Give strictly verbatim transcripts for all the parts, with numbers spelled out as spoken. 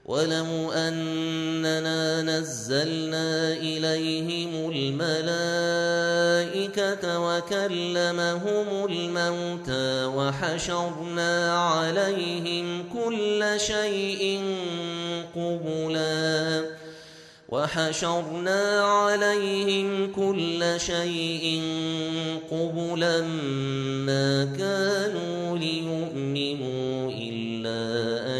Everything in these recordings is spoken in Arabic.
ولو أننا نزلنا إليهم الملائكة وكلمهم الموتى وحشرنا عليهم كل شيء قبلا وحشرنا عليهم كل شيء قبلا ما كانوا ليؤمنوا إلا أن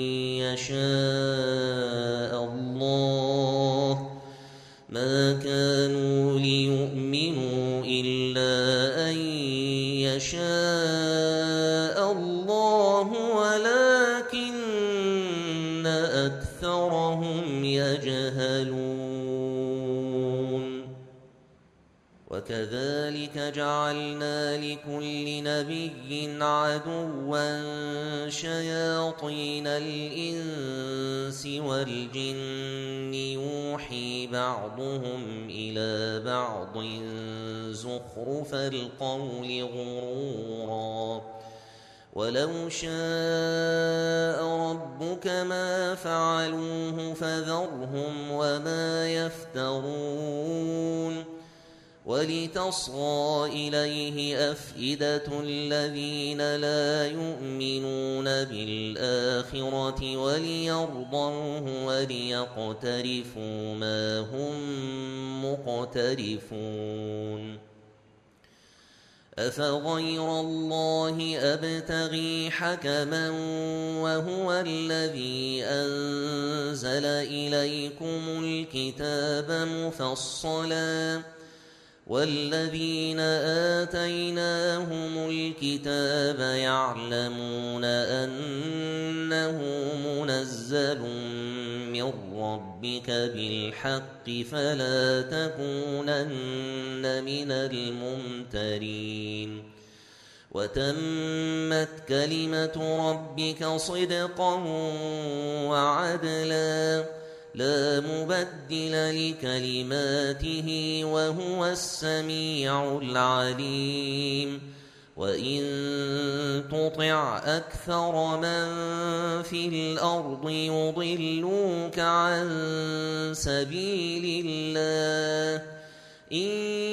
يشاء الله ما كانوا ليؤمنوا إلا أن يشاء الله ولكن أكثرهم يجهلون وكذلك جعلنا لكل نبي عدوا شياطين الإنس والجن يوحي بعضهم إلى بعض زخرف القول غرورا ولو شاء ربك ما فعلوه فذرهم وما يفترون ولتصغى إليه أفئدة الذين لا يؤمنون بالآخرة وليرضوه وليقترفوا ما هم مقترفون أفغير الله أبتغي حكما وهو الذي أنزل إليكم الكتاب مفصلا والذين آتيناهم الكتاب يعلمون أنه منزل من ربك بالحق فلا تكونن من الممترين وتمت كلمة ربك صدقا وعدلا لا مبدل لكلماته وهو السميع العليم وإن تطع أكثر من في الأرض يضلوك عن سبيل الله إن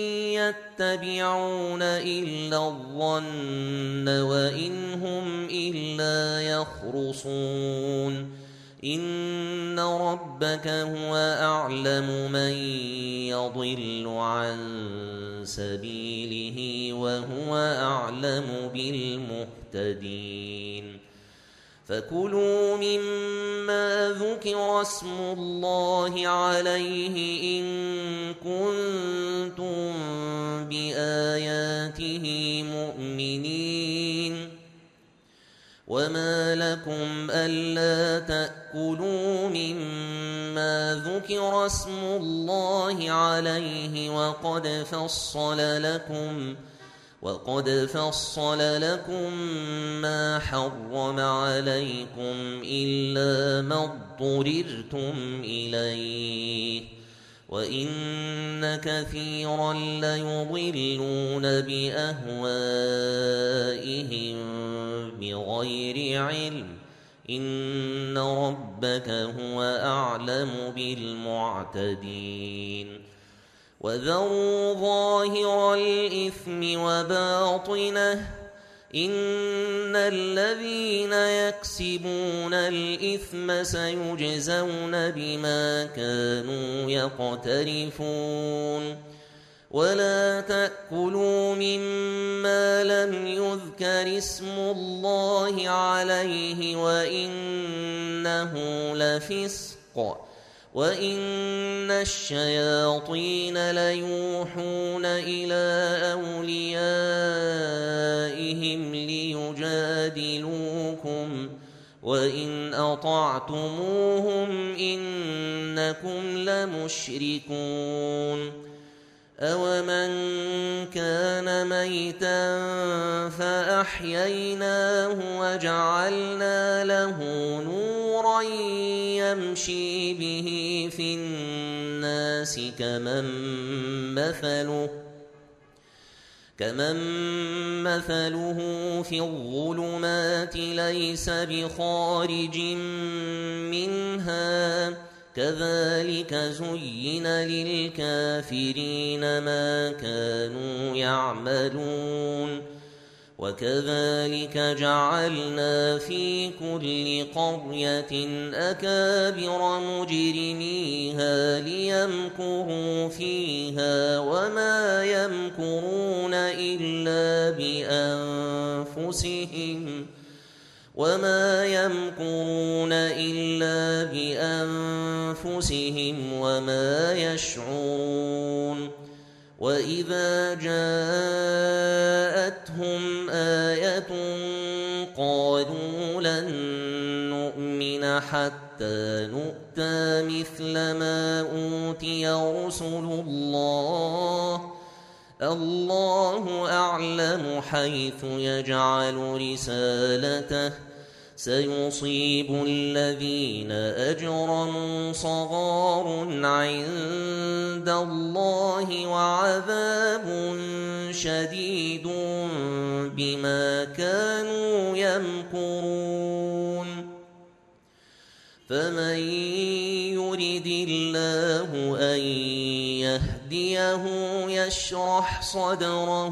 يتبعون إلا الظن وإن هم إلا يخرصون إن ربك هو أعلم من يضل عن سبيله وهو أعلم بالمهتدين فكلوا مما ذكر اسم الله عليه إن كنتم بآياته مؤمنين وما لكم ألا تأكلوا مما ذكر اسم الله عليه وقد فصل لكم وقد فصل لكم ما حرم عليكم إلا ما اضطررتم إليه وإن كثيرا ليضلون بأهوائهم بغير علم إن ربك هو أعلم بالمعتدين وذروا ظاهر الإثم وباطنه إن الذين يكسبون الإثم سيجزون بما كانوا يقترفون ولا تأكلوا مما لم يذكر اسم الله عليه وإنه لفسق وإن الشياطين ليوحون إلى أوليائهم ليجادلوكم وإن أطعتموهم إنكم لمشركون أومن كان ميتا فأحييناه وجعلنا له نورا يمشي به في الناس كمن مثله كمن مثله في الظلمات ليس بخارج منها كذلك زين للكافرين ما كانوا يعملون وكذلك جعلنا في كل قرية أكابر مجرميها ليمكروا فيها وما يمكرون إلا بأنفسهم وما يمكرون إلا بأنفسهم وما يشعرون وإذا جاءتهم آية قالوا لن نؤمن حتى نؤتى مثل ما أوتي رسل الله الله أعلم حيث يجعل رسالته سيصيب الذين أجرموا صغار عند الله وعذاب شديد بما كانوا يمكرون فمن يرد الله أن يهديه يشرح صدره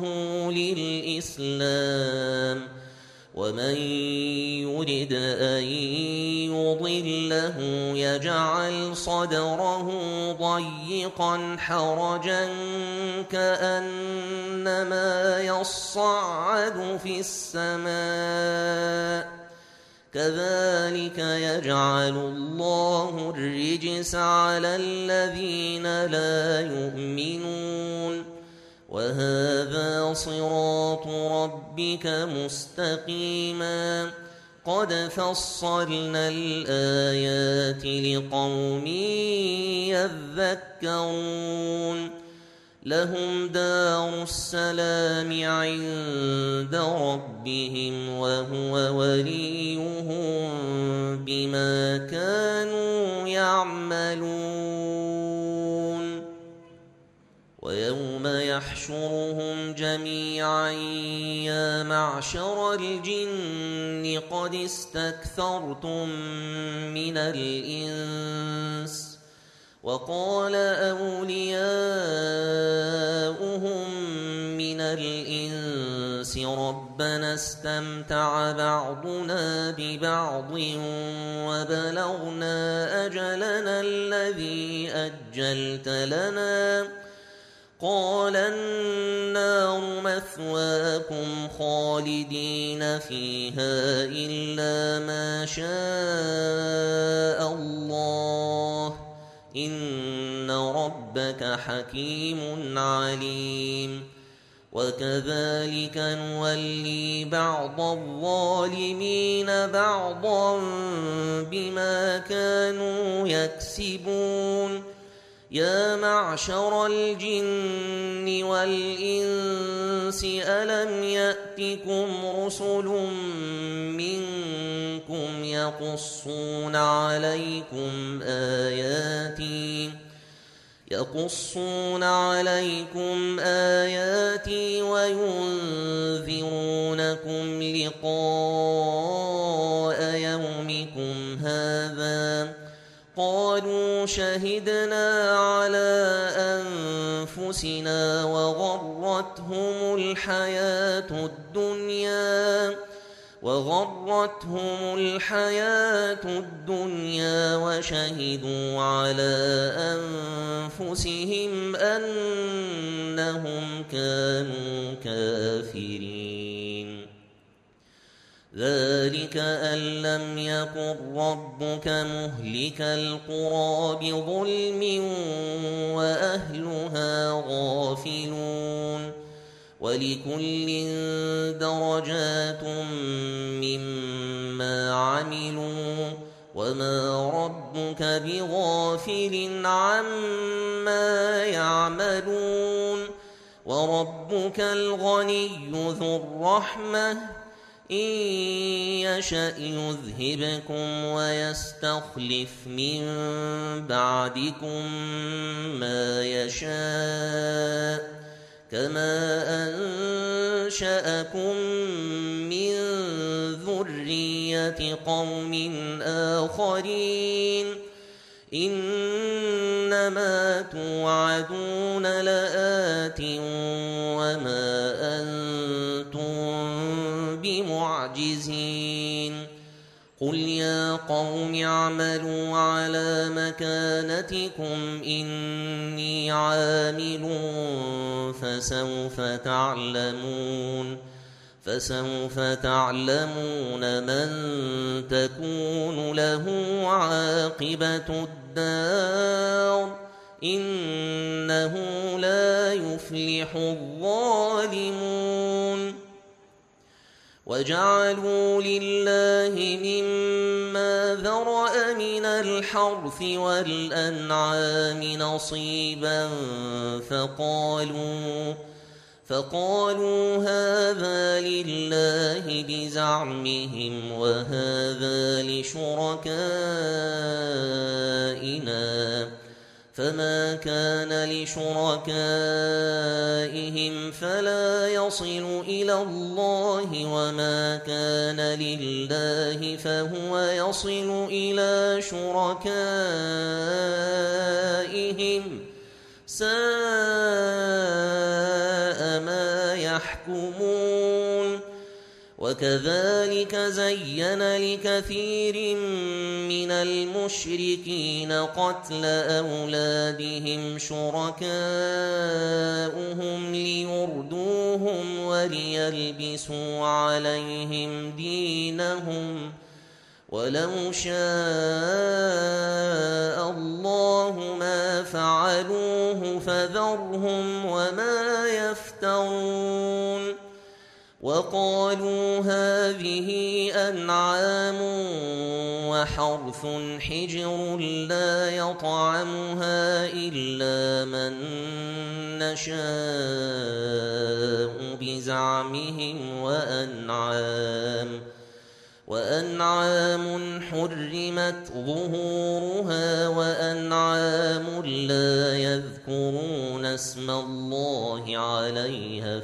للإسلام ومن يرد أن يضله يجعل صدره ضيقا حرجا كأنما يصعد في السماء كذلك يجعل الله الرجس على الذين لا يؤمنون وهذا صراط ربك مستقيما قد فصلنا الآيات لقوم يذكرون لهم دار السلام عند ربهم وهو وليهم بما كانوا يعملون ويوم يحشرهم جميعا يا معشر الجن قد استكثرتم من الإنس وقال أولياؤهم من الإنس ربنا استمتع بعضنا ببعض وبلغنا أجلنا الذي أجلت لنا قال النار مثواكم خالدين فيها إلا ما شاء الله إن ربك حكيم عليم وكذلك نولي بعض الظالمين بعضا بما كانوا يكسبون يا معشر الجن والإنس ألم يأتكم رسل منكم يقصون عليكم آياتي يقصون عليكم آياتي وينذرونكم لقاء يومكم هذا قالوا شهدنا على أنفسنا وغرتهم الحياة الدنيا وغرتهم الحياة الدنيا وشهدوا على أنفسهم أنهم كانوا كافرين ذلك أن لم يكن ربك مهلك القرى بظلم وأهلها غافلون ولكل درجات مما عملوا وما ربك بغافل عما يعملون وربك الغني ذو الرحمة إن يشأ يذهبكم ويستخلف من بعدكم ما يشاء كما أنشأكم من ذرية قوم آخرين إنما توعدون لآت وما أنتم بمعجزين قل يا قوم اعملوا على مكانتكم إني عامل فسوف تعلمون فسوف تعلمون من تكون له عاقبة الدار إنه لا يفلح الظالمون وجعلوا لله مما ذرأ من الحرث والأنعام نصيبا فقالوا فقالوا هذا لله بزعمهم وهذا لشركائنا فما كان لشركائهم فلا يصل إلى الله وما كان لله فهو يصل إلى شركائهم ساء ما يحكمون وكذلك زين لكثير من المشركين قتل أولادهم شركاؤهم ليردوهم وليلبسوا عليهم دينهم ولو شاء الله ما فعلوه فذرهم وما يفترون وقالوا هذه أنعام وحرث حجر لا يطعمها إلا من نشاء بزعمهم وأنعام وأنعام حرمت ظهورها وأنعام لا يذكرون اسم الله عليها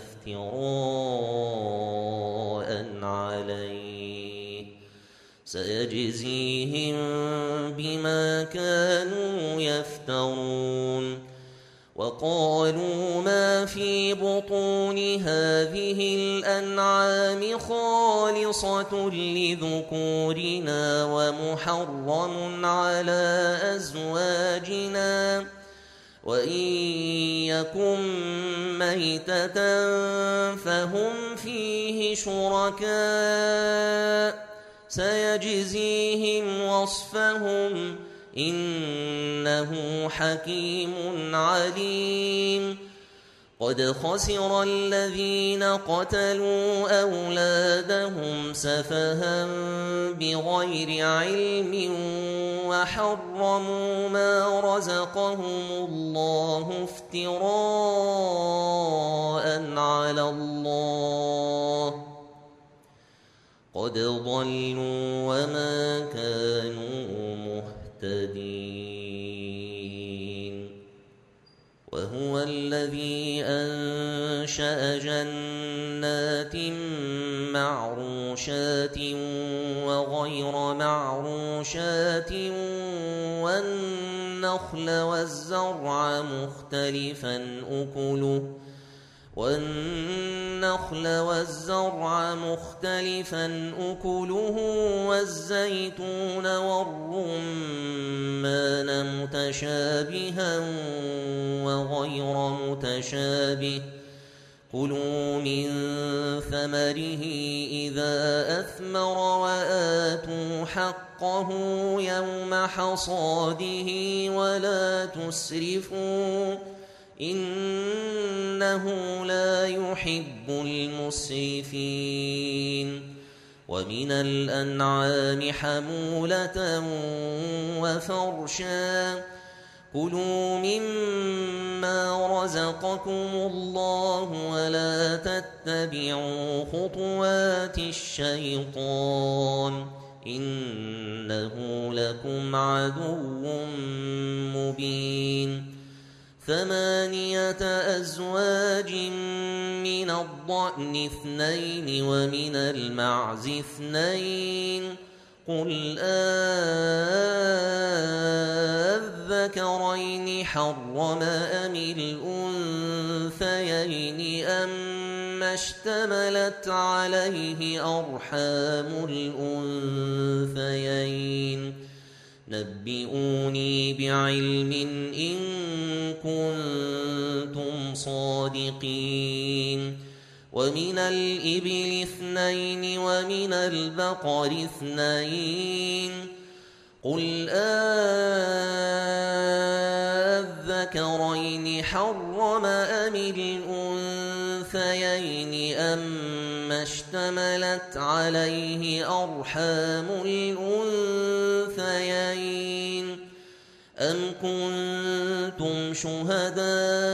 افتراء عليه سيجزيهم بما كانوا يفترون وقالوا ما في بطون هذه الأنعام خالصة لذكورنا ومحرم على أزواجنا وإن يكن ميتة فهم فيه شركاء سيجزيهم وصفهم إنه حكيم عليم قد خسر الذين قتلوا أولادهم سفها بغير علم وحرموا ما رزقهم الله افتراء على الله قد ضلوا وما كانوا مهتدين وهو الذي أنشأ جنات معروشات وغير معروشات والنخل والزرع مختلفا أكله والنخل والزرع مختلفا أكله والزيتون والرمان متشابها وغير متشابه كلوا من ثمره إذا أثمر وآتوا حقه يوم حصاده ولا تسرفوا إنه لا يحب المسرفين ومن الأنعام حمولة وفرشا كلوا مما رزقكم الله ولا تتبعوا خطوات الشيطان إنه لكم عدو مبين ثمانية أزواج من الضأن اثنين ومن المعز اثنين قل أذكرين حرم أم الأنثيين أما اشتملت عليه أرحام الأنثيين نبئوني بعلم إن كنتم صادقين ومن الإبل اثنين ومن البقر اثنين قل أذكرين حرم أم الأنثيين أما اشتملت عليه أرحام الأنثيين أم كنتم شهداء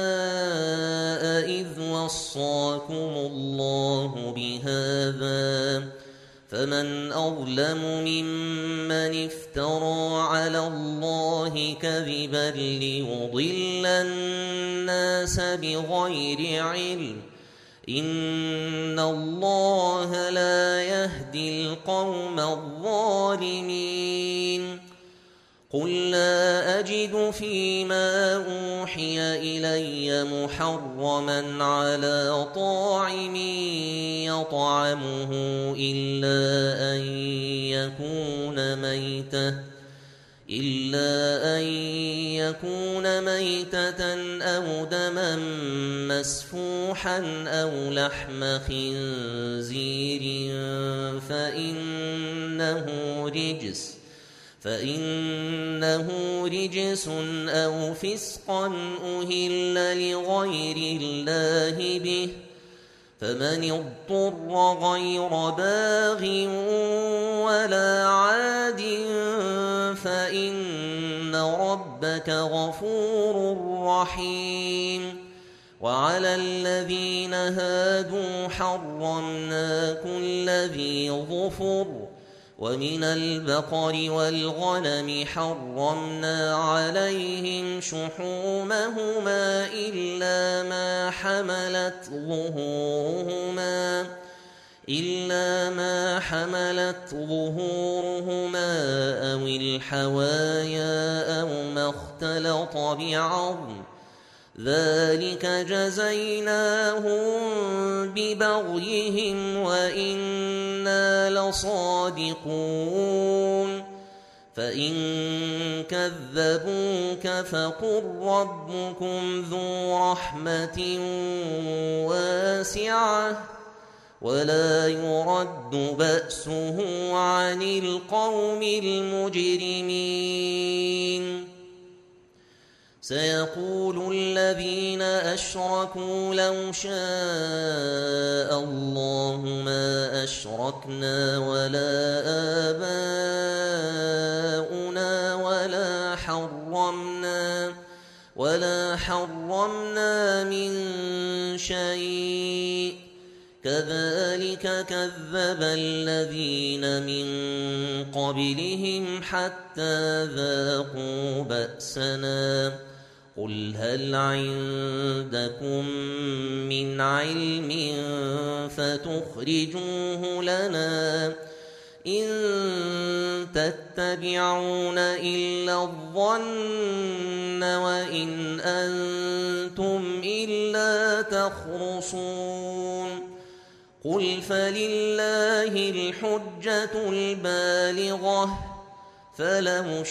إذ وصاكم الله بهذا فمن أظلم ممن افترى على الله كذبا ليضل الناس بغير علم إن الله لا يهدي القوم الظالمين قل لا أجد فيما أوحي إلي محرما على طاعم يطعمه إلا أن يكون ميتة إلا أن يكون ميتة أو دما مسفوحا أو لحم خنزير فإنه رجس فإنه رجس أو فسقا أهل لغير الله به فمن اضطر غير باغ ولا عاد فإن ربك غفور رحيم وعلى الذين هادوا حرمنا كل ذي ظفر ومن البقر والغنم حرمنا عليهم شحومهما إلا ما حملت ظهورهما إلا ما حملت ظهورهما أو الحوايا أو ما اختلط بعظم ذلك جزيناهم ببغيهم وإنا لصادقون فإن كذبوك فقل ربكم ذو رحمة واسعة ولا يرد بأسه عن القوم المجرمين سيقول الذين أشركوا لو شاء الله ما أشركنا ولا آباؤنا ولا حرمنا ولا حرمنا من شيء كذلك كذب الذين من قبلهم حتى ذاقوا بأسنا قل هل عندكم من علم فتخرجوه لنا إن تتبعون إلا الظن وإن أنتم إلا تخرصون قل فلله الحجة البالغة فلو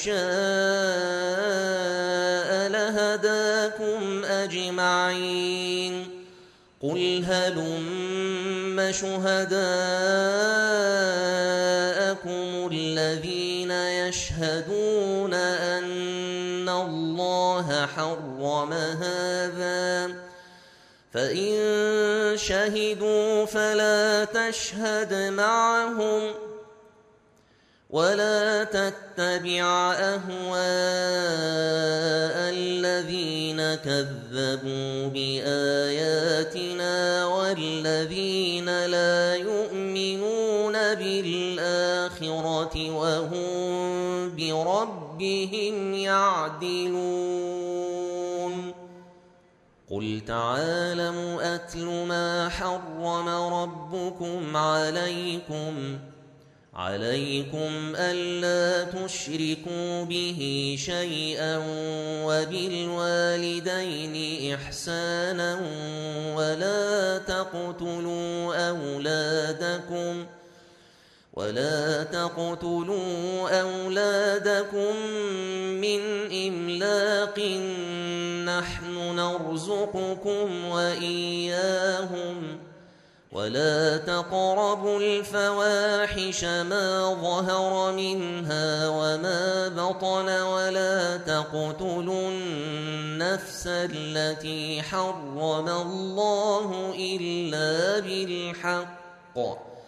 شاء لهداكم أجمعين قل هلم شهداءكم الذين يشهدون أن الله حرم هذا فإن شهدوا فلا تشهد معهم ولا تتبع أهواء الذين كذبوا بآياتنا والذين لا يؤمنون بالآخرة وهم بربهم يعدلون. قل تعالوا أتل ما حرم ربكم عليكم عليكم ألا تشركوا به شيئا وبالوالدين إحسانا ولا تقتلوا أولادكم ولا تقتلوا أولادكم من إملاق نحن نرزقكم وإياهم ولا تقربوا الفواحش ما ظهر منها وما بطن ولا تقتلوا النفس التي حرم الله إلا بالحق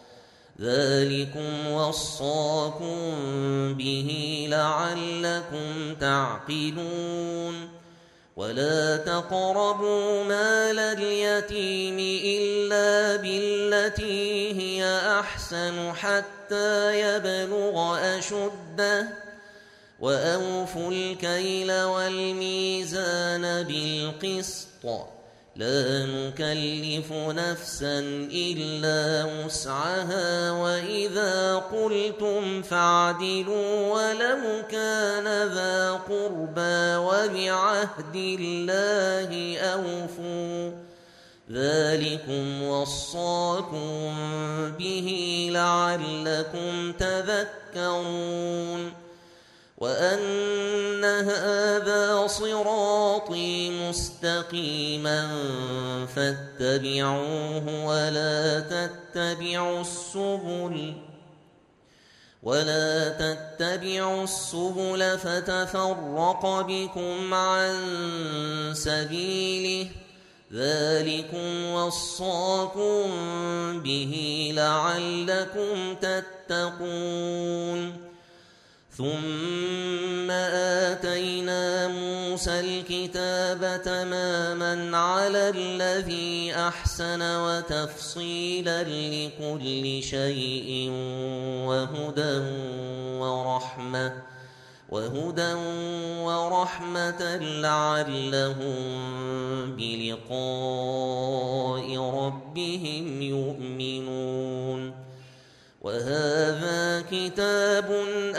ذلكم وصاكم به لعلكم تعقلون ولا تقربوا مال اليتيم إلا بالتي هي أحسن حتى يبلغ أشده وأوفوا الكيل والميزان بالقسط لا نكلف نفسا إلا وسعها وإذا قلتم فاعدلوا ولو كان ذا قربى وبعهد الله أوفوا ذلكم وصاكم به لعلكم تذكرون وأن هذا صراطي مستقيما فاتبعوه ولا تتبعوا السبل ولا تتبعوا السبل فتفرق بكم عن سبيله ذلكم وصاكم به لعلكم تتقون ثم آتينا موسى الكتاب تماما على الذي أحسن وتفصيلا لكل شيء وهدى ورحمة وهدى ورحمة لعلهم بلقاء ربهم يؤمنون وهذا كتاب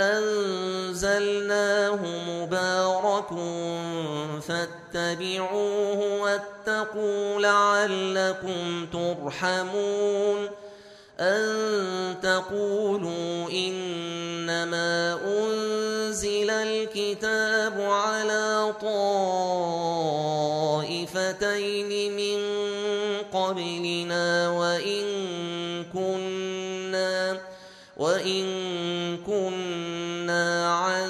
أنزلناه مبارك فاتبعوه واتقوا لعلكم ترحمون أن تقولوا إنما أنزل الكتاب على طائفتين من قبلنا وإن كنا وإن كنا عن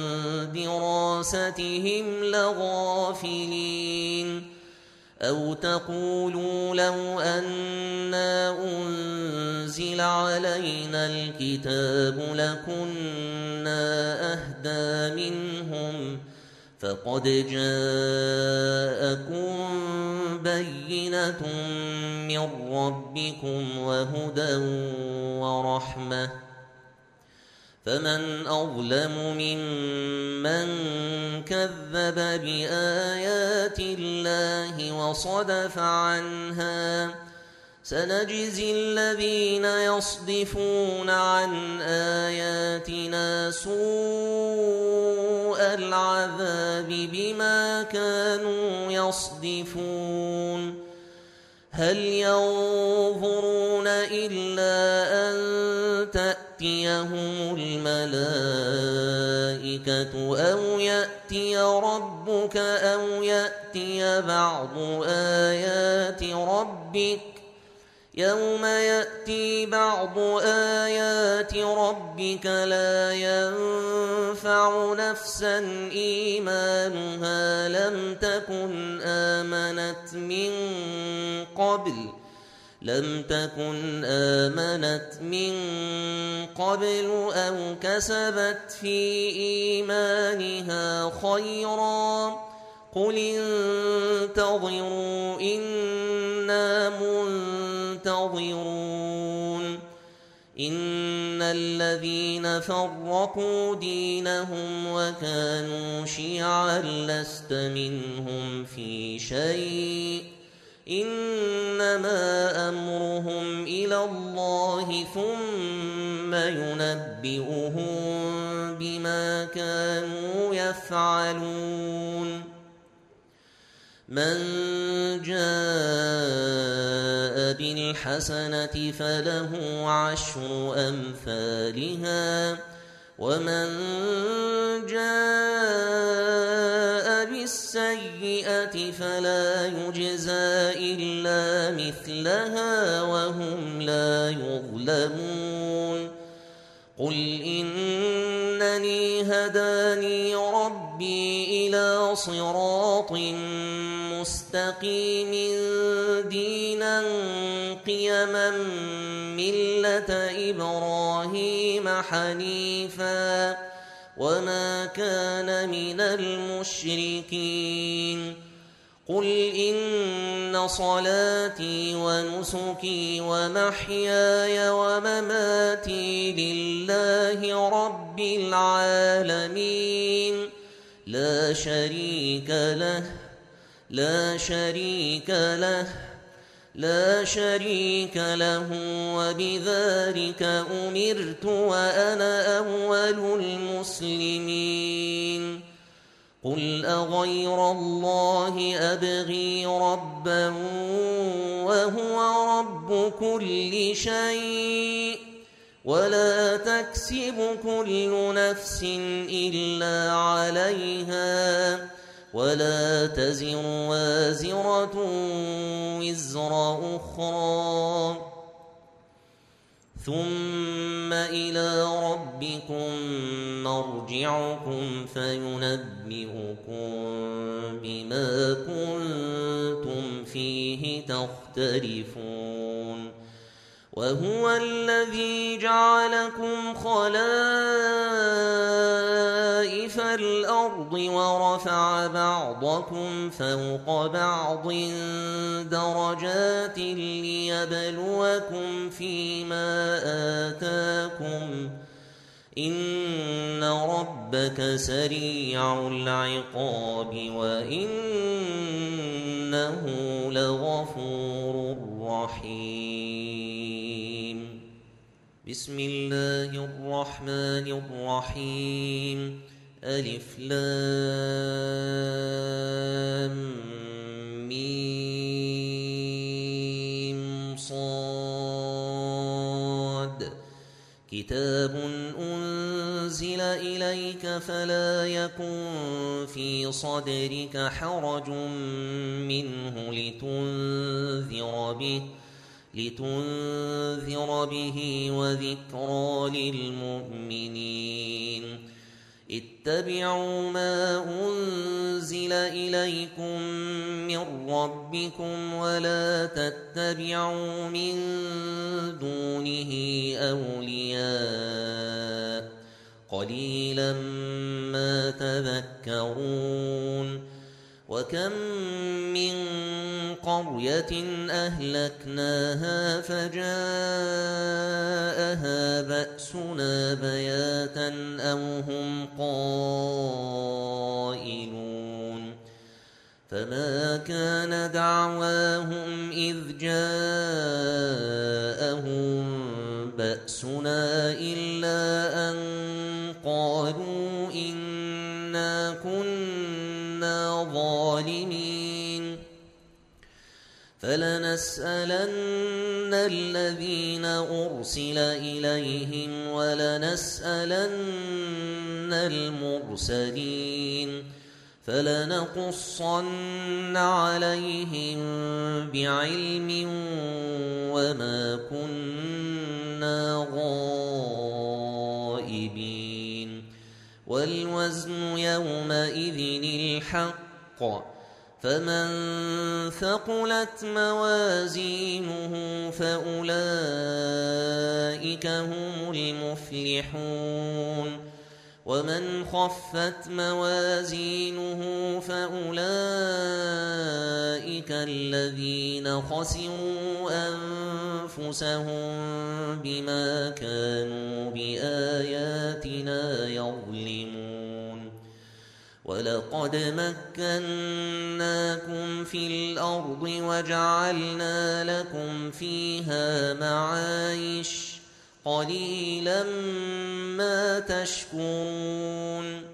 دراستهم لغافلين أو تقولوا لو أنا أنزل علينا الكتاب لكنا أهدى منهم فقد جاءكم بينة من ربكم وهدى ورحمة فمن أظلم ممن كذب بآيات الله وصدف عنها سنجزي الذين يصدفون عن آياتنا سوء العذاب بما كانوا يصدفون هل ينظرون إلا أن تأتيهم الملائكة أو يأتي ربك أو يأتي بعض آيات ربك يوم يأتي بعض آيات ربك لا ينفع نفسا إيمانها لم تكن آمنت من قبل لم تكن آمنت من قبل أو كسبت في إيمانها خيرا قل انتظروا إنا منتظرون إن الذين فرقوا دينهم وكانوا شيعا لست منهم في شيء إنما أمرهم إلى الله ثم ينبئهم بما كانوا يفعلون من جاء بالحسنة فله عشر أمثالها ومن جاء بالسيئة فلا يجزى إلا مثلها وهم لا يظلمون قل إنني هداني ربي إلى صراط مستقيم دينا قيما ملة إبراهيم حنيفا وما كان من المشركين قل إن صلاتي ونسكي ومحياي ومماتي لله رب العالمين لا شريك له لا شريك له لا شريك له وبذلك أمرت وأنا أول المسلمين قل أغير الله أبغي ربا وهو رب كل شيء ولا تكسب كل نفس إلا عليها ولا تزر وازرة وزر أخرى ثم إلى ربكم مرجعكم فينبئكم بما كنتم فيه تختلفون وهو الذي جعلكم خلائف الأرض ورفع بعضكم فوق بعض درجات ليبلوكم فيما آتاكم إن ربك سريع العقاب وإنه لغفور رحيم بسم الله الرحمن الرحيم ألف لام ميم صاد كتاب أنزل إليك فلا يكن في صدرك حرج منه لتنذر به لتنذر به وذكرى للمؤمنين اتبعوا ما أنزل إليكم من ربكم ولا تتبعوا من دونه أولياء قليلا ما تذكرون وكم من قرية أهلكناها فجاءها بأسنا بياتا أو هم قائلون فما كان دعواهم إذ جاءهم بأسنا إلا أن قالوا إنا كنا ظالمين فلنسألن الذين أرسل إليهم ولنسألن المرسلين فلنقصن عليهم بعلم وما كنا غائبين والوزن يومئذ الحق فمن ثقلت موازينه فأولئك هم المفلحون ومن خفت موازينه فأولئك الذين خسروا أنفسهم بما كانوا بآياتنا يظلمون ولقد مكناكم في الأرض وجعلنا لكم فيها معايش قليلا ما تشكرون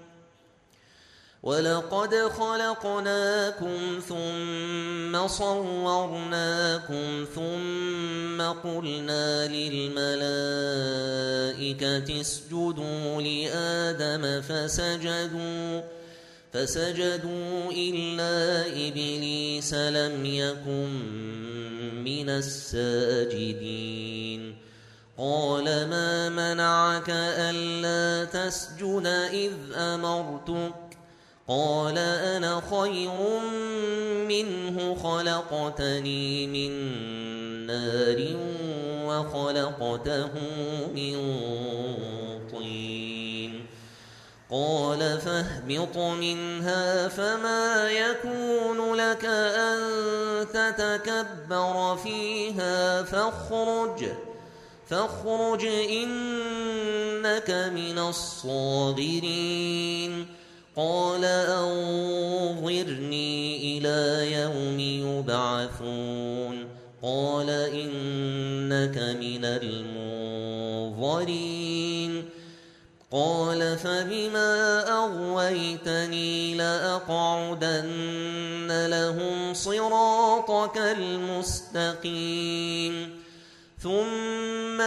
ولقد خلقناكم ثم صورناكم ثم قلنا للملائكة اسجدوا لآدم فسجدوا فسجدوا إلا إبليس لم يكن من الساجدين قال ما منعك ألا تسجد إذ أمرتك قال أنا خير منه خلقتني من نار وخلقته من طين قال فاهبط منها فما يكون لك أن تتكبر فيها فاخرج فاخرج إنك من الصاغرين قال أنظرني إلى يوم يبعثون قال إنك من المنظرين قال فبما أغويتني لأقعدن لهم صراطك المستقيم ثم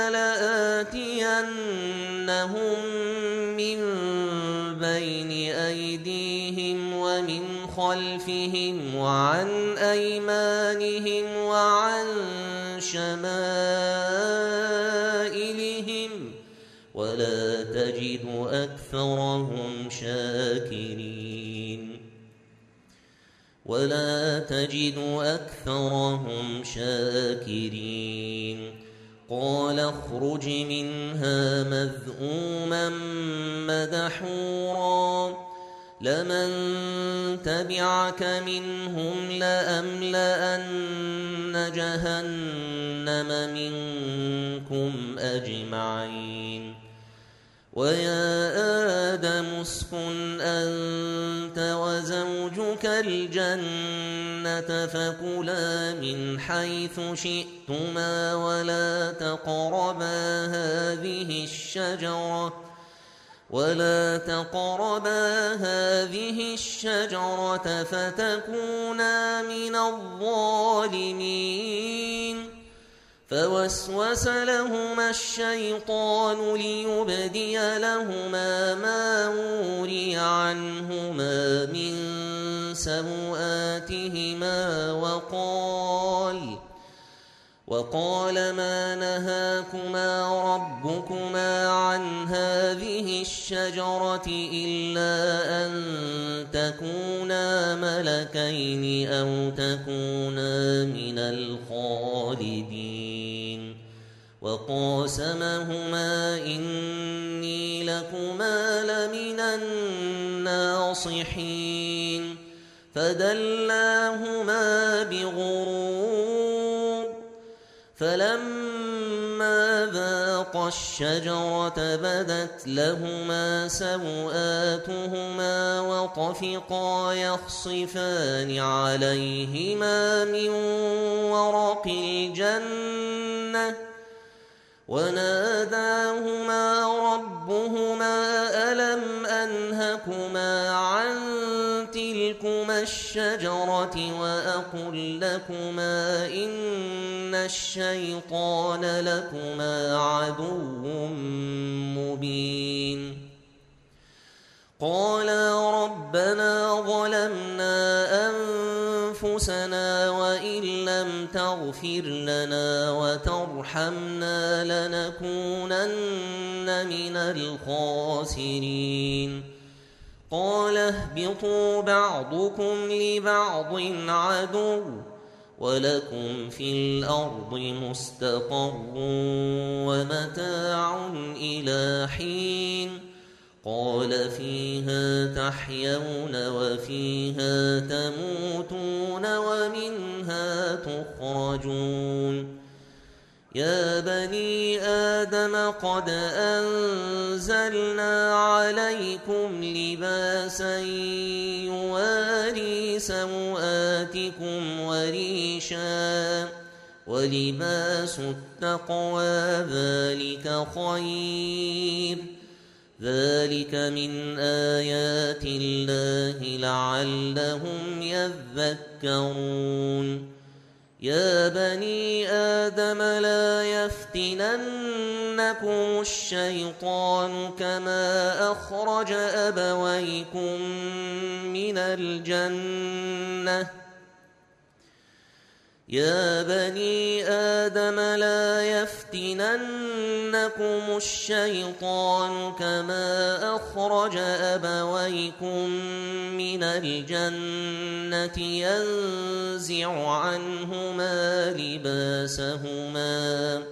لآتينهم من بين أيديهم ومن خلفهم وعن أيمانهم وعن شمائلهم ولا تجد أكثرهم شاكرين ولا تجد أكثرهم شاكرين قال اخرج منها مذءوما مدحورا لمن تبعك منهم لأملأن جهنم منكم أجمعين ويا آدم اسكن أنت وزوجك الجنة فكلا من حيث شئتما ولا تقربا هذه الشجرة ولا تقربا هذه الشجرة فتكونا من الظالمين فوسوس لهما الشيطان ليبدي لهما ما وري عنهما من سوآتهما وقال وقال ما نهاكما ربكما عن هذه الشجرة إلا أن تكونا ملكين أو تكونا من الخالدين وقاسمهما إني لكما لمن الناصحين فدلاهما بغرور فلما ذاقا الشجرة بدت لهما سوآتهما وطفقا يخصفان عليهما من ورق الجنة وناداهما ربهما ألم أنهكما عن تلكما الشجرة وأقل لكما إن الشيطان لكما عدو مبين قالا ربنا ظلمنا أنفسنا وإن لم تغفر لنا وترحمنا لنكونن من الخاسرين قال اهبطوا بعضكم لبعض عدو ولكم في الأرض مستقر ومتاع إلى حين قال فيها تحيون وفيها تموتون ومنها تخرجون يا بني آدم قد أنزلنا عليكم لباسا يواري سوآتكم وريشا ولباس التقوى ذلك خير ذلك من آيات الله لعلهم يذكرون يا بني آدم لا يفتننكم الشيطان كما أخرج أبويكم من الجنة يا بني آدم لا يفتننكم الشيطان كما أخرج أبويكم من الجنة ينزع عنهما لباسهما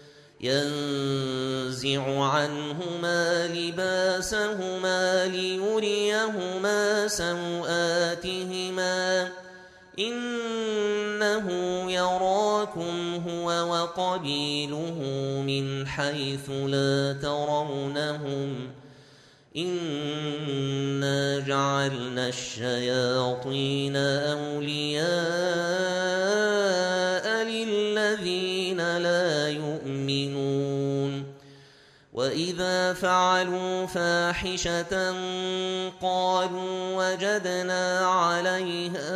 ينزع عنهما لباسهما ليريهما سوآتهما إنه يراكم هو وقبيله من حيث لا ترونهم إنا جعلنا الشياطين أولياء للذين لا يؤمنون وإذا فعلوا فاحشة قالوا وجدنا عليها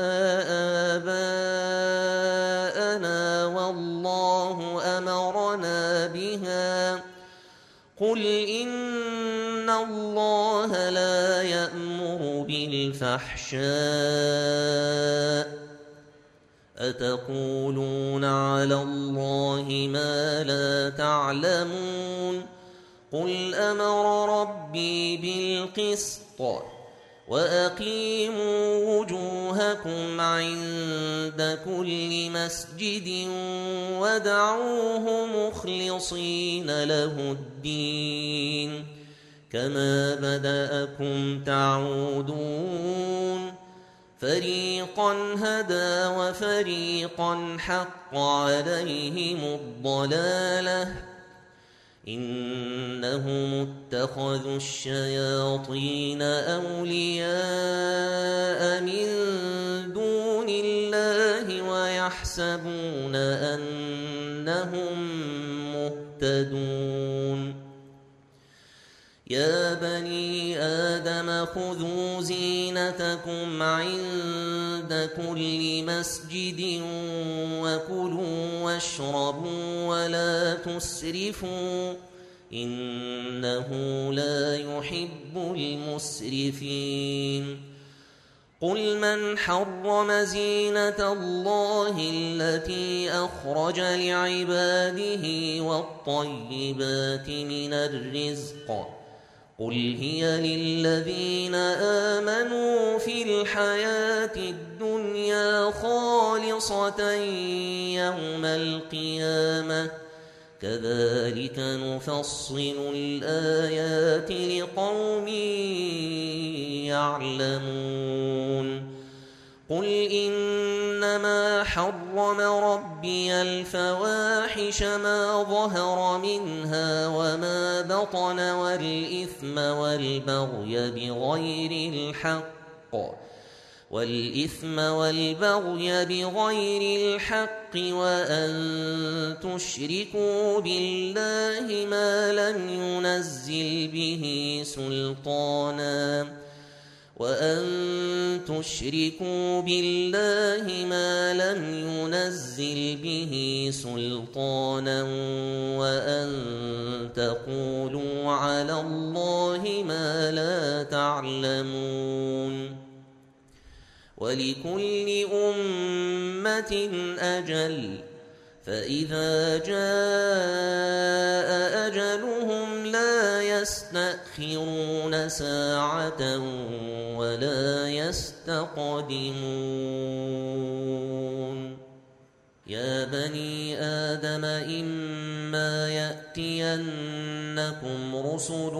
آباءنا والله أمرنا بها قل إن الله لا يأمر بالفحشاء أتقولون على الله ما لا تعلمون قل أمر ربي بالقسط وأقيموا وجوهكم عند كل مسجد ودعوه مخلصين له الدين كما بدأكم تعودون فريقا هدى وفريقا حق عليهم الضلالة إنهم اتخذوا الشياطين أولياء من دون الله ويحسبون أنهم مهتدون يا بني آدم خذوا زينتكم عند كل مسجد وكلوا واشربوا ولا تسرفوا إنه لا يحب المسرفين قل من حرم زينة الله التي أخرج لعباده والطيبات من الرزق قل هي للذين آمنوا في الحياة الدنيا خالصة يوم القيامة كذلك نفصل الآيات لقوم يعلمون قل إنما حرم ربي الفواحش ما ظهر منها وما بطن والإثم والبغي بغير الحق والإثم والبغي بغير الحق وأن تشركوا بالله ما لم ينزل به سلطانا وأن تشركوا بالله ما لم ينزل به سلطانا وأن تقولوا على الله ما لا تعلمون ولكل أمة أجل فإذا جاء أجلهم لا يستأخرون ساعة ولا يستقدمون يا بني آدم إما يأتينكم رسل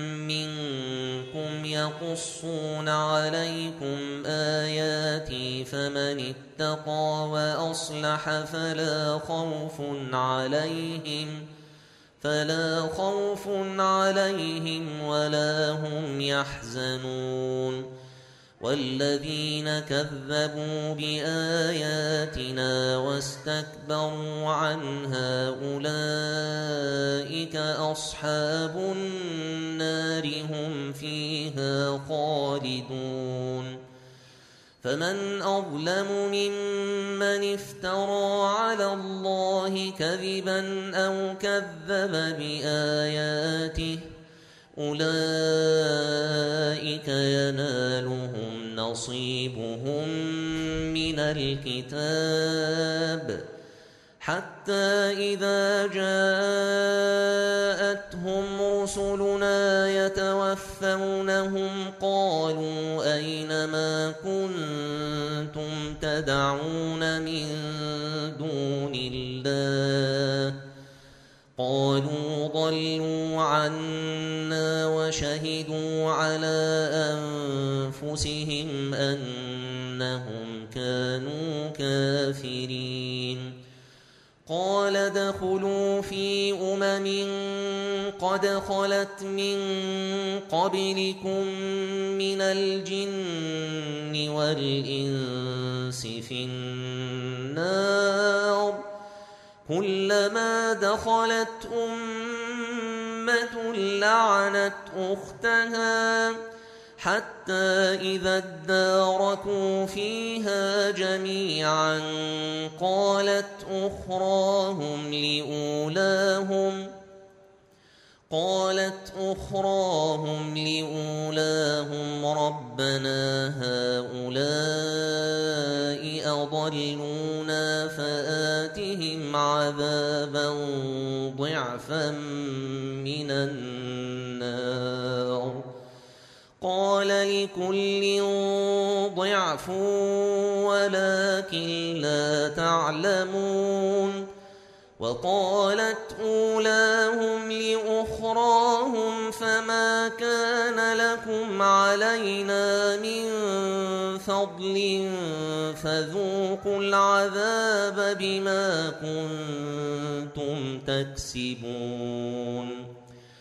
منكم يقصون عليكم آياتي فمن اتقى وأصلح فلا خوف عليهم فلا خوف عليهم ولا هم يحزنون والذين كذبوا بآياتنا واستكبروا عنها أولئك أصحاب النار هم فيها خالدون فمن أظلم ممن افترى على الله كذبا أو كذب بآياته أولئك ينالهم نصيبهم من الكتاب حتى إذا جاءتهم رسلنا يتوفونهم قالوا أين ما كنتم تدعون من دون الله قالوا ضلوا عنا وشهدوا على أنفسهم أنهم كانوا كافرين قال ادخلوا في أمم قد خلت من قبلكم من الجن والإنس في النار كلما دخلت أمة لعنت أختها حتى إذا اداركوا فيها جميعا قالت أخراهم لأولاهم قالت أخراهم لأولاهم ربنا هؤلاء أضلونا فآتهم عذابا ضعفا من النار قال لكل ضعف ولكن لا تعلمون وقالت أولاهم لأخراهم فما كان لكم علينا من فضل فذوقوا العذاب بما كنتم تكسبون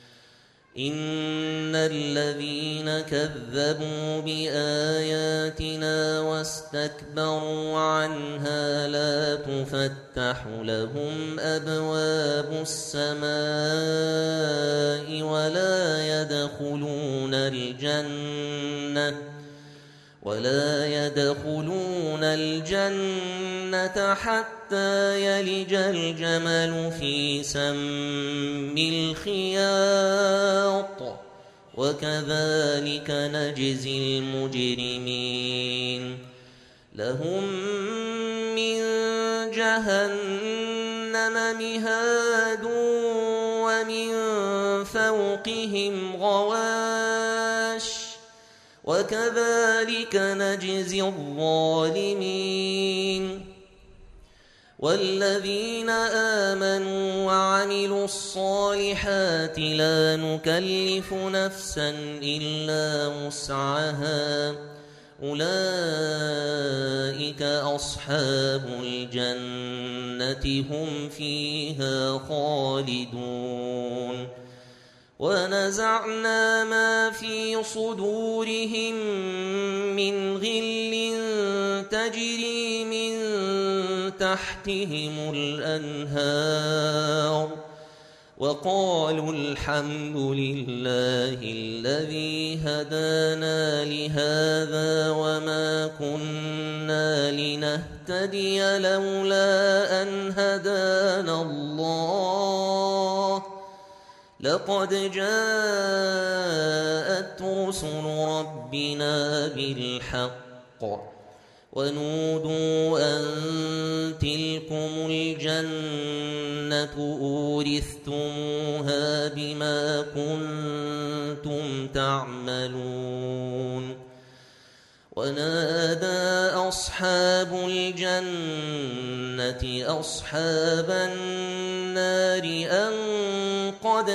إن الذين كذبوا بآياتنا واستكبروا عنها لا تفتح لهم أبواب السماء ولا يدخلون الجنة ولا يدخلون الجنة حتى يلج الجمل في سم الخياط وكذلك نجزي المجرمين لهم من جهنم مهاد ومن فوقهم غواش وكذلك نجزي الظالمين والذين آمنوا وعملوا الصالحات لا نكلف نفسا إلا وسعها أولئك أصحاب الجنة هم فيها خالدون ونزعنا ما في صدورهم من غل تجري من تحتهم الأنهار وقالوا الحمد لله الذي هدانا لهذا وما كنا لنهتدي لولا أن هدانا الله لقد جاءت رسل ربنا بالحق ونودوا أن تلكم الجنة أورثتموها بما كنتم تعملون ونادى أصحاب الجنة أصحاب النار أن قد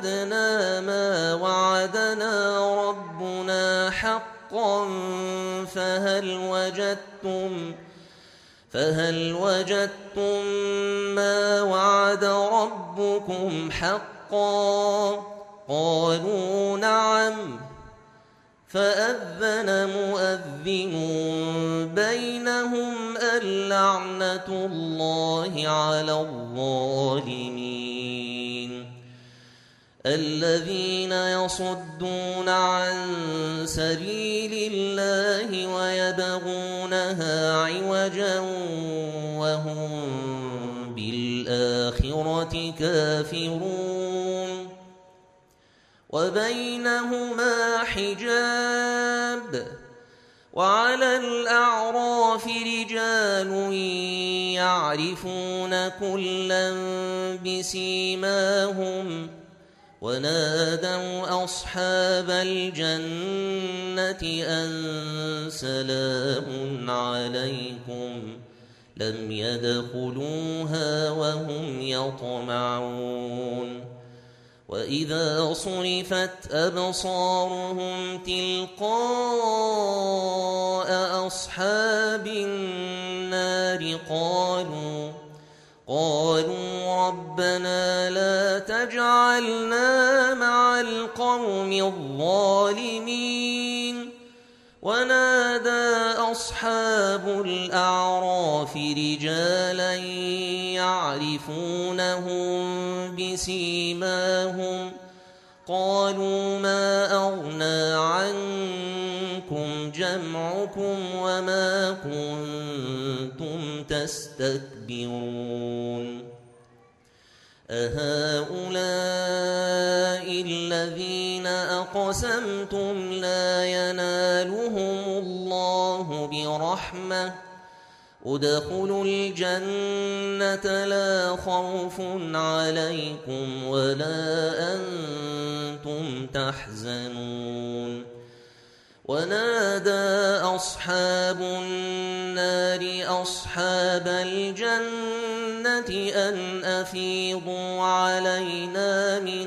وجدنا ما وعدنا ربنا حقا فهل وجدتم فهل وجدتم ما وعد ربكم حقا؟ قالوا نعم. فأذن مؤذن بينهم اللعنة الله على الظالمين. الذين يصدون عن سبيل الله ويبغونها عوجا وهم بالآخرة كافرون. وبينهما حجاب. وعلى الأعراف رجال يعرفون كلا بسيماهم ونادوا أصحاب الجنة أن سلام عليكم لم يدخلوها وهم يطمعون. وإذا صرفت أبصارهم تلقاء أصحاب النار قالوا قالوا ربنا لا تجعلنا مع القوم الظالمين. ونادى أصحاب الأعراف رجالا يعرفونهم بسيماهم قالوا ما أغنى عنكم جمعكم وما كنتم تستكبرون. أهؤلاء الذين أقسمتم لا ينالهم الله برحمة ادخلوا الجنة لا خوف عليكم ولا أنتم تحزنون. ونادى أصحاب النار أصحاب الجنة أن أفيضوا علينا من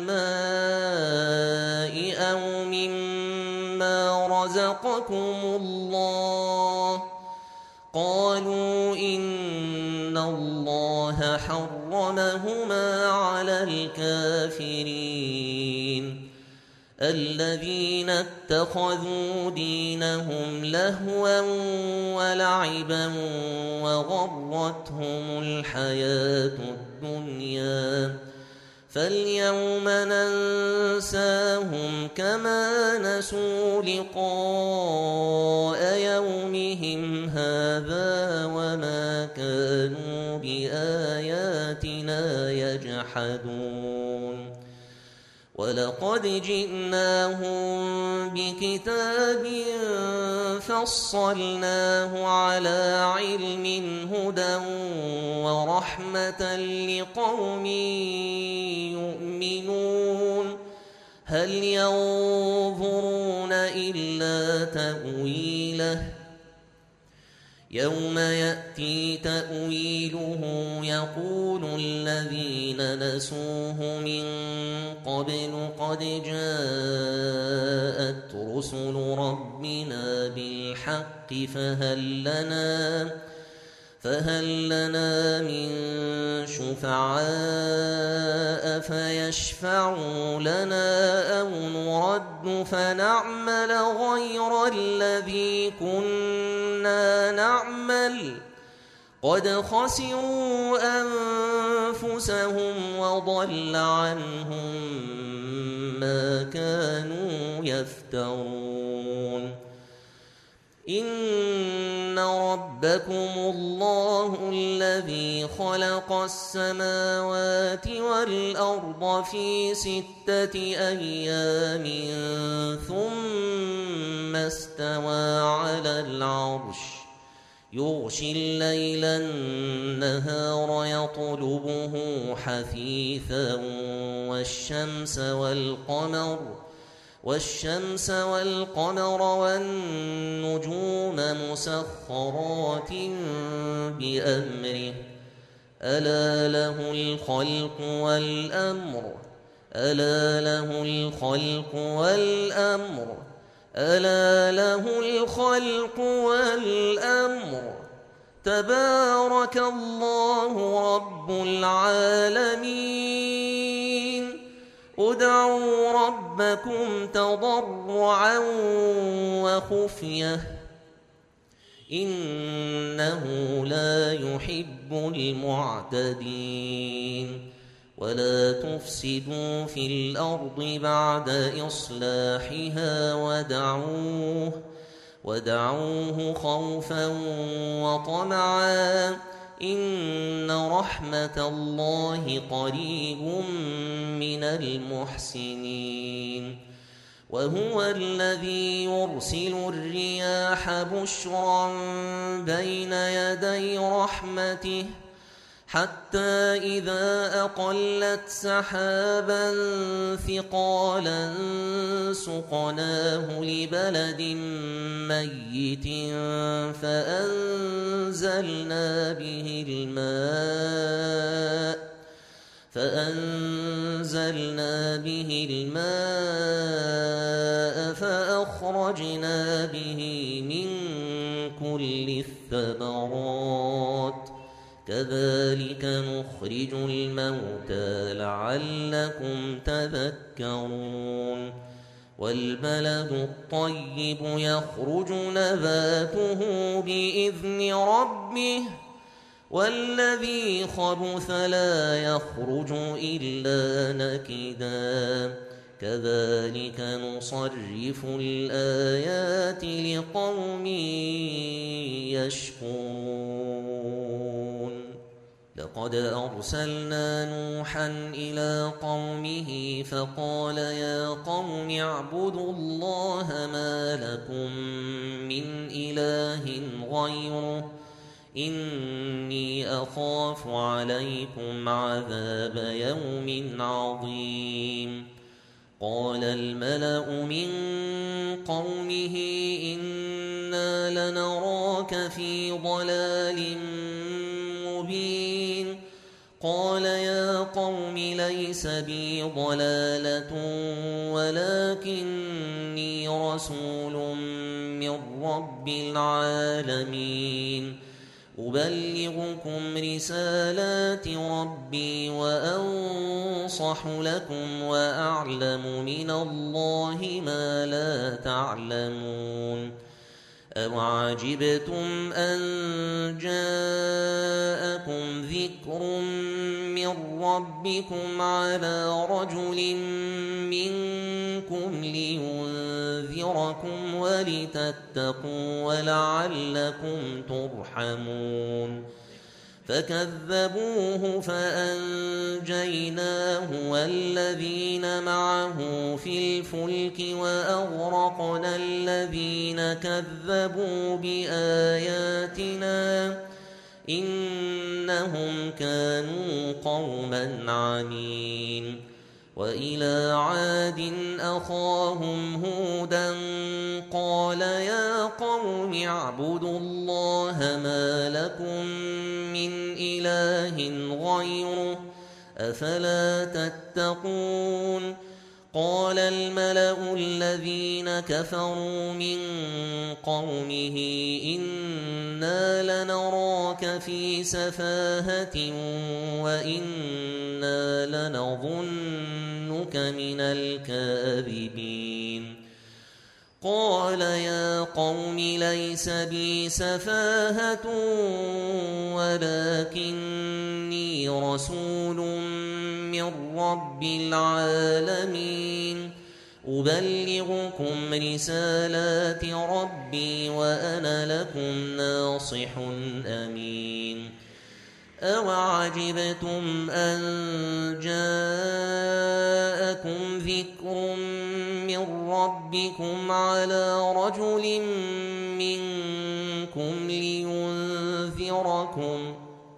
الماء أو مما رزقكم الله. قالوا إن الله حرمهما على الكافرين. الذين اتخذوا دينهم لهوا ولعبا وغرتهم الحياة الدنيا فاليوم ننساهم كما نسوا لقاء يومهم هذا وما كانوا بآياتنا يجحدون. ولقد جئناهم بكتاب فصلناه على علم هدى ورحمة لقوم يؤمنون. هل ينظرون إلا تأويله يوم يأتي تأويله يقول الذين نسوه من قبل قد جاءت رسل ربنا بالحق فهل لنا فهل لنا من شفعاء فيشفعوا لنا أو نرد فنعمل غير الذي كنا نعمل قد خسروا أنفسهم وضل عنهم ما كانوا يفترون. إن ربكم الله الذي خلق السماوات والأرض في ستة أيام ثم استوى على العرش يغشي الليل النهار يطلبه حثيثا والشمس والقمر والشمس والقمر والنجوم مسخرات بأمره ألا له الخلق والأمر ألا له الخلق والأمر ألا له الخلق والأمر تبارك الله رب العالمين ادعوا ربكم تضرعا وخفية إنه لا يحب المعتدين ولا تفسدوا في الأرض بعد إصلاحها ودعوه ودعوه خوفا وطمعا إن رحمة الله قريب من المحسنين وهو الذي يرسل الرياح بشرا بين يدي رحمته حتى إذا أقلت سحابا ثقالا سقناه لبلد ميت فأنزلنا به الماء فأنزلنا به الماء فأخرجنا به من كل الثمرات كذلك نخرج الموتى لعلكم تذكرون والبلد الطيب يخرج نباته بإذن ربه والذي خبث لا يخرج إلا نكدا كذلك نصرف الآيات لقوم يشكرون لقد أرسلنا نوحا إلى قومه فقال يا قوم اعبدوا الله ما لكم من إله غيره إني أخاف عليكم عذاب يوم عظيم قال الملأ من قومه إنا لنراك في ضلال مبين قال يا قوم ليس بي ضلالة ولكني رسول من رب العالمين أبلغكم رسالات ربي وأنصح لكم وأعلم من الله ما لا تعلمون أوعجبتم أن جاءكم ذكر من ربكم على رجل منكم لينذركم ولتتقوا ولعلكم ترحمون فكذبوه فأنجيناه والذين معه في الفلك وأغرقنا الذين كذبوا بآياتنا إنهم كانوا قوما عمين وإلى عاد أخاهم هودا قال يا قوم اعبدوا الله ما لكم من إله غيره أفلا تتقون قال الملأ الذين كفروا من قومه إنا لنراك في سفاهة وإنا لنظنك من الكاذبين قال يا قوم ليس بي سفاهة ولكني رسول من رب العالمين أبلغكم رسالات ربي وأنا لكم ناصح أمين أوعجبتم أن جاءكم ذكر من ربكم على رجل منكم لينذركم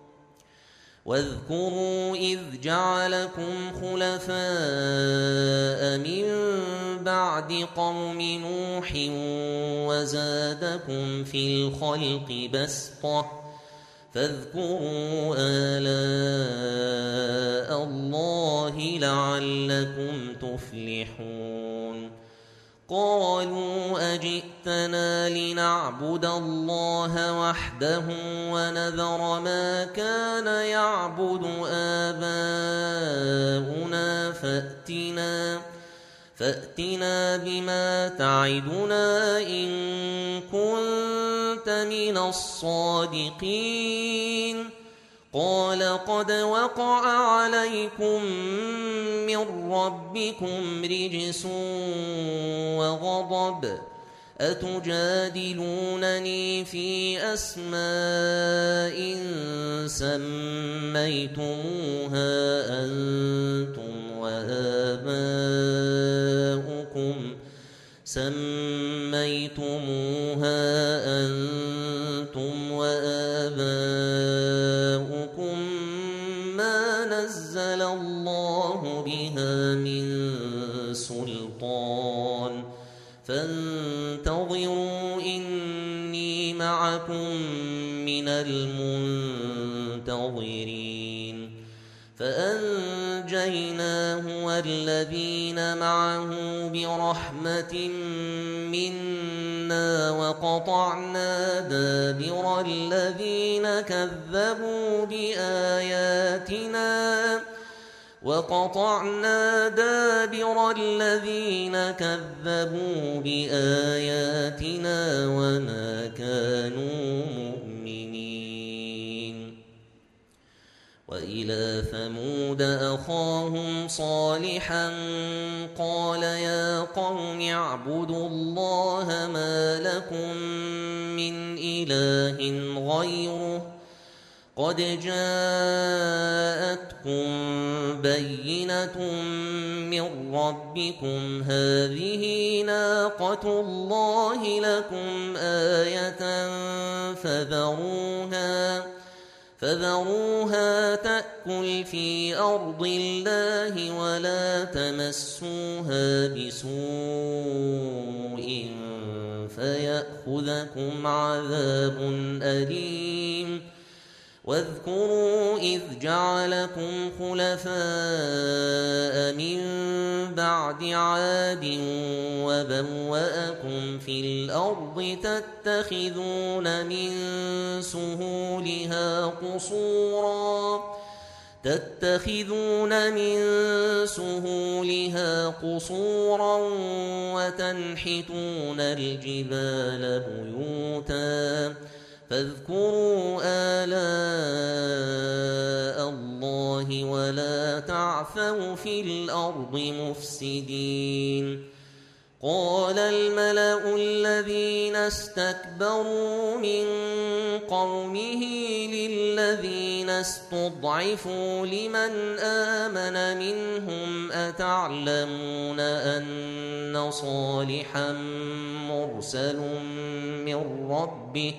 واذكروا إذ جعلكم خلفاء من بعد قوم نوح وزادكم في الخلق بسطة فاذكروا آلاء الله لعلكم تفلحون قالوا أجئتنا لنعبد الله وحده ونذر ما كان يعبد آباؤنا فأتنا فأتنا بما تعدنا إن كنت من الصادقين قال قد وقع عليكم من ربكم رجس وغضب أتجادلونني في أسماء سميتموها أنتم وآباؤكم سميتموها أنتم وآباؤكم ما نزل الله بها من سلطان فانتظروا إني معكم من المنتظرين فأنجيناه والذين معه برحمة منا وقطعنا دابر الذين كذبوا بآياتنا وقطعنا دابر الذين كذبوا بآياتنا وما كانوا مؤمنين وإلى ثمود أخاهم صالحا قال يا قوم اعبدوا الله ما لكم من إله غيره قد جاءتكم بينة من ربكم هذه ناقة الله لكم آية فذروها فذروها تأكل في أرض الله ولا تمسوها بسوء فيأخذكم عذاب أليم واذكروا إذ جعلكم خلفاء من بعد عاد وبوأكم في الأرض تتخذون من سهولها قصورا تتخذون من سهولها قصورا وتنحتون الجبال بيوتا فاذكروا آلاء الله ولا تعثوا في الأرض مفسدين قال الملأ الذين استكبروا من قومه للذين استضعفوا لمن آمن منهم أتعلمون أن صالحا مرسل من ربه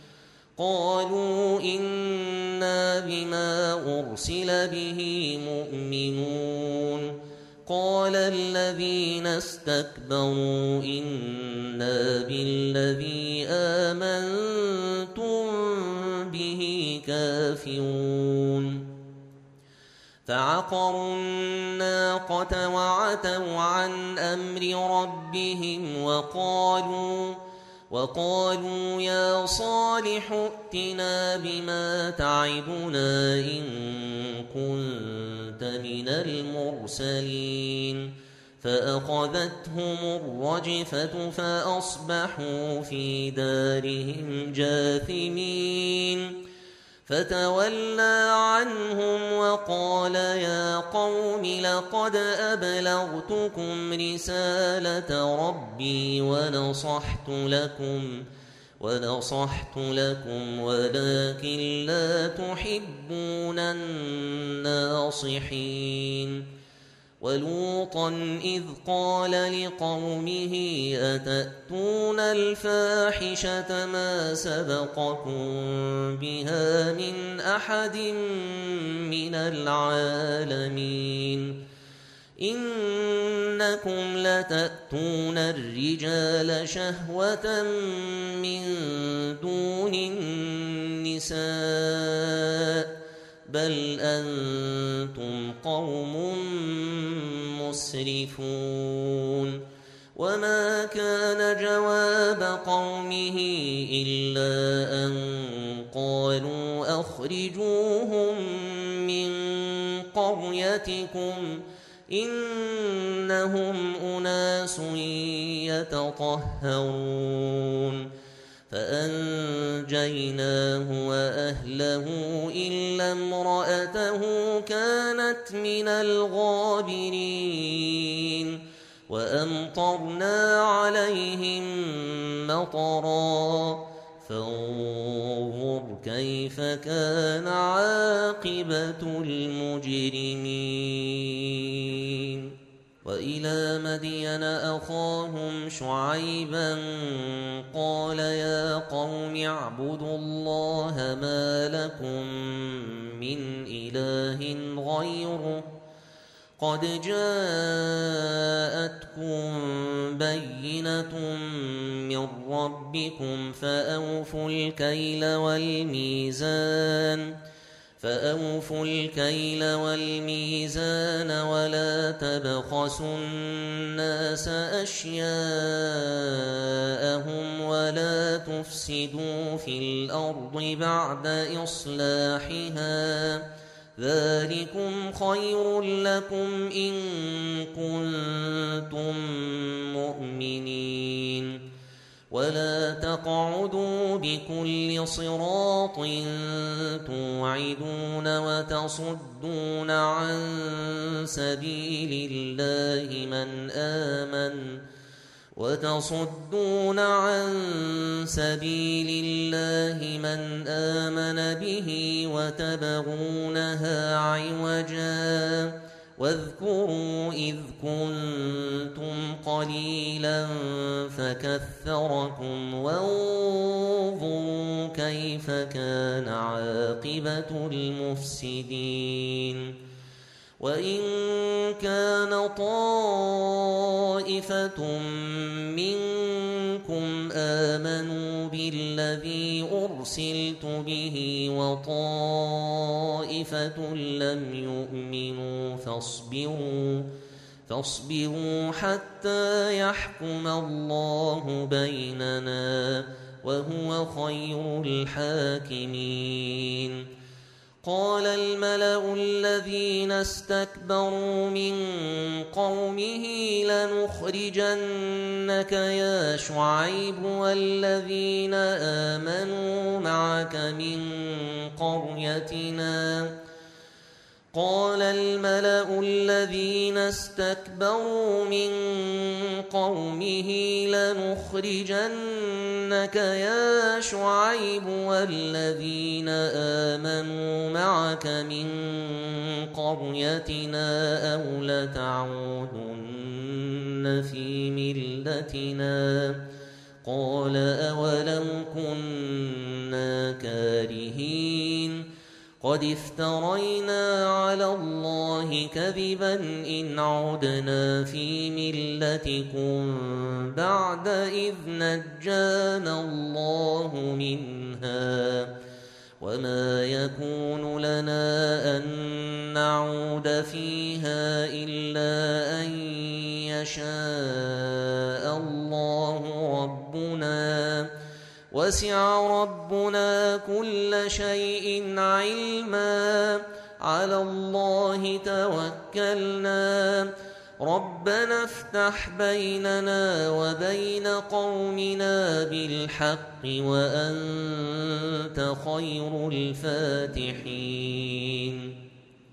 قالوا إنا بما أرسل به مؤمنون قال الذين استكبروا إنا بالذي آمنتم به كافرون فعقروا الناقة وعتوا عن أمر ربهم وقالوا وقالوا يا صالح ائتنا بما تعدنا إن كنت من المرسلين فأخذتهم الرجفة فأصبحوا في دارهم جاثمين فتولى عنهم وقال يا قوم لقد أبلغتكم رسالة ربي ونصحت لكم ونصحت لكم ولكن لا تحبون الناصحين ولوطا إذ قال لقومه أتأتون الفاحشة ما سبقكم بها من أحد من العالمين إنكم لتأتون الرجال شهوة من دون النساء بل أنتم قوم مسرفون وما كان جواب قومه إلا أن قالوا أخرجوهم من قريتكم إنهم أناس يتطهرون فأنجيناه وأهله إلا امرأته كانت من الغابرين وأمطرنا عليهم مطرا فانظر كيف كان عاقبة المجرمين وإلى مدين أخاهم شعيبا قال يا قوم اعبدوا الله ما لكم من إله غيره قد جاءتكم بينة من ربكم فأوفوا الكيل والميزان فأوفوا الكيل والميزان ولا تبخسوا الناس أشياءهم ولا تفسدوا في الأرض بعد إصلاحها ذلكم خير لكم إن كنتم مؤمنين ولا تقعدوا بكل صراط توعدون وتصدون عن سبيل الله من آمن وتصدون عن سبيل الله من آمن به وتبغونها عوجا واذكروا إذ كنتم قليلا فكثركم وانظروا كيف كان عاقبة المفسدين وإن كان طائفة منكم آمنوا بالذي أرسلت به وطائفة لم يؤمنوا فاصبروا فاصبروا حتى يحكم الله بيننا وهو خير الحاكمين قال الملأ الذين استكبروا من قومه لنخرجنك يا شعيب والذين آمنوا معك من قريتنا قال الملأ الذين استكبروا من قومه لنخرجنك يا شعيب والذين آمنوا معك من قريتنا أو لتعودن في ملتنا قال أولو كنا كارهين قد افترينا على الله كذبا إن عدنا في ملتكم بعد إذ نجانا الله منها وما يكون لنا أن نعود فيها إلا أن يشاء الله ربنا وسع ربنا كل شيء علما على الله توكلنا ربنا افتح بيننا وبين قومنا بالحق وأنت خير الفاتحين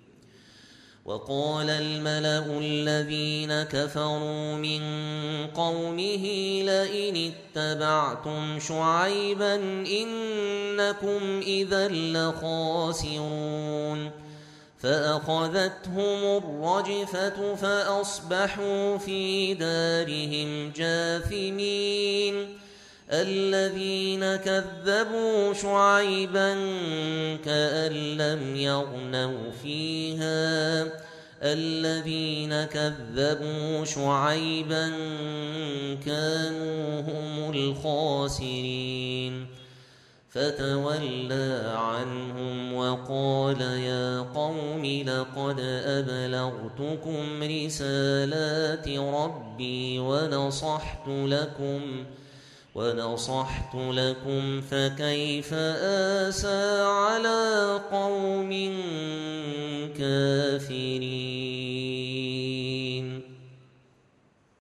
وقال الملأ الذين كفروا من قومه لئن اتبعتم شعيبا إنكم إذا لخاسرون فأخذتهم الرجفة فأصبحوا في دارهم جاثمين الذين كذبوا شعيبا كأن لم يغنوا فيها الذين كذبوا شعيبا كانوا هم الخاسرين فتولى عنهم وقال يا قوم لقد أبلغتكم رسالات ربي ونصحت لكم ونصحت لكم فكيف آسى على قوم كافرين.